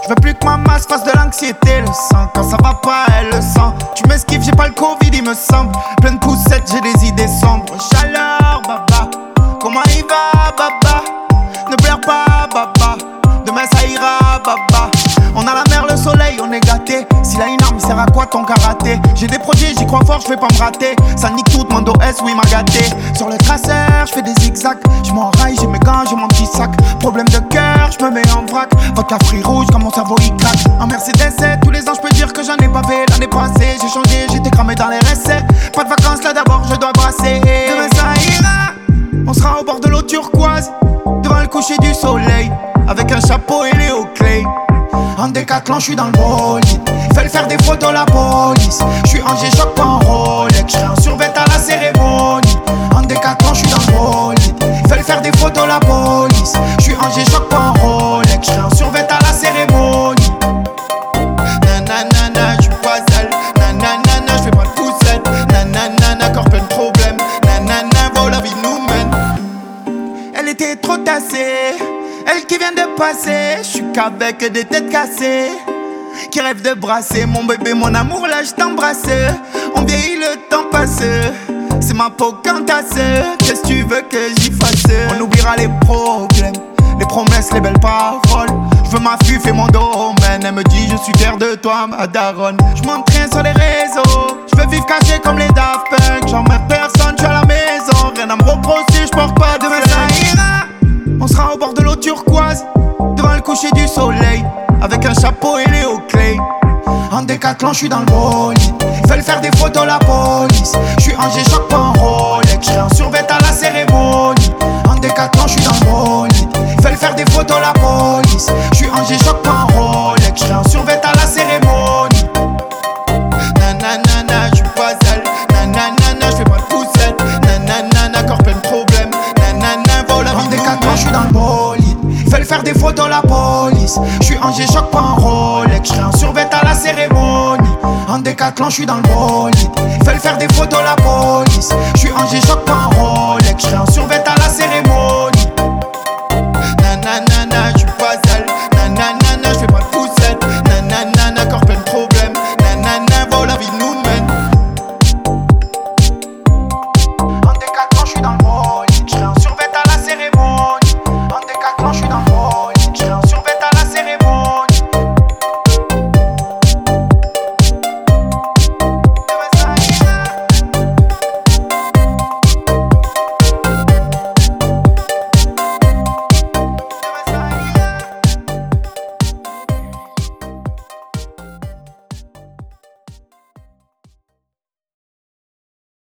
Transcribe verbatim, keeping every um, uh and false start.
Je veux plus que ma masse fasse de l'anxiété. Le sang, quand ça va pas, elle le sent. Tu m'esquives, j'ai pas le Covid, il me semble. Plein de poussettes, j'ai des idées sombres. Chaleur, baba. Comment il va, baba? Ne pleure pas, baba. Demain ça ira, baba. On a la mer, le soleil, on est gâté. S'il a une arme, il sert à quoi ton karaté? J'ai des projets, j'y crois fort, je vais pas me rater. Ça nique tout, mon dos S, oui, m'a gâté. Sur le traceur, je fais des zigzags. Je m'enraille, j'ai mes gants, j'ai mon petit sac. Problème de cœur, je me mets en vrac. Vodka fruits rouge, quand mon cerveau il craque. En Mercedes, tous les ans, je peux dire que j'en ai pas fait. L'année passée, j'ai changé, j'étais cramé dans les recettes. Pas de vacances là d'abord, je dois brasser. Demain ça ira, on sera au bord de l'eau turquoise. Devant le coucher du soleil, avec un chapeau et les hauts clés. En décathlon, j'suis dans le bolide. Fais le faire des photos la police. J'suis en G-Shock, pas en Rolex. J'serai en survêt à la cérémonie. En décathlon, j'suis dans le bolide. Fais le faire des photos la police. J'suis en G-Shock, pas en Rolex. J'serai en survêt à la cérémonie. Nanana, j'suis pas sale. Nanana, j'fais pas de poussette. Nanana, corps plein de problèmes. Nanana, wow, la vie nous mène. Elle était trop tassée. Elle qui vient de passer, je suis qu'avec des têtes cassées qui rêvent de brasser. Mon bébé, mon amour, là je t'embrasse. On vieillit, le temps passe. C'est ma peau cantasse. Qu'est-ce que tu veux que j'y fasse? On oubliera les problèmes, les promesses, les belles paroles. Je veux ma fuf et mon domaine. Elle me dit je suis fier de toi, ma daronne. Je m'entraîne sur les réseaux. Je veux vivre caché comme les Daft Punk. J'emmerde personne, je suis à la maison. Rien à me reprocher, je porte pas de demain ça ira. On sera au bord de l'eau turquoise, devant le coucher du soleil, avec un chapeau et les hauts clés. En décathlon, j'suis dans le bolide. Fais le faire des photos la police. J'suis en G-Shock, pas en Rolex. J'serai en survêt à la cérémonie. En décathlon, j'suis dans le bolide. Fais le faire des photos la police. J'suis en G-Shock, pas en Rolex. J'serai en survêt à la cérémonie. Nanana, j'suis pas sale. Nanana, j'fais pas de poussette. Nanana, corps plein de problèmes. Nanana, vol en décathlon, j'suis dans le bolide. Fais le faire des photos la police. J'suis en G-Shock, pas en Rolex. J'serai en survêt à la cérémonie. En décathlon, j'suis dans le bolide. Fais le faire des photos la police.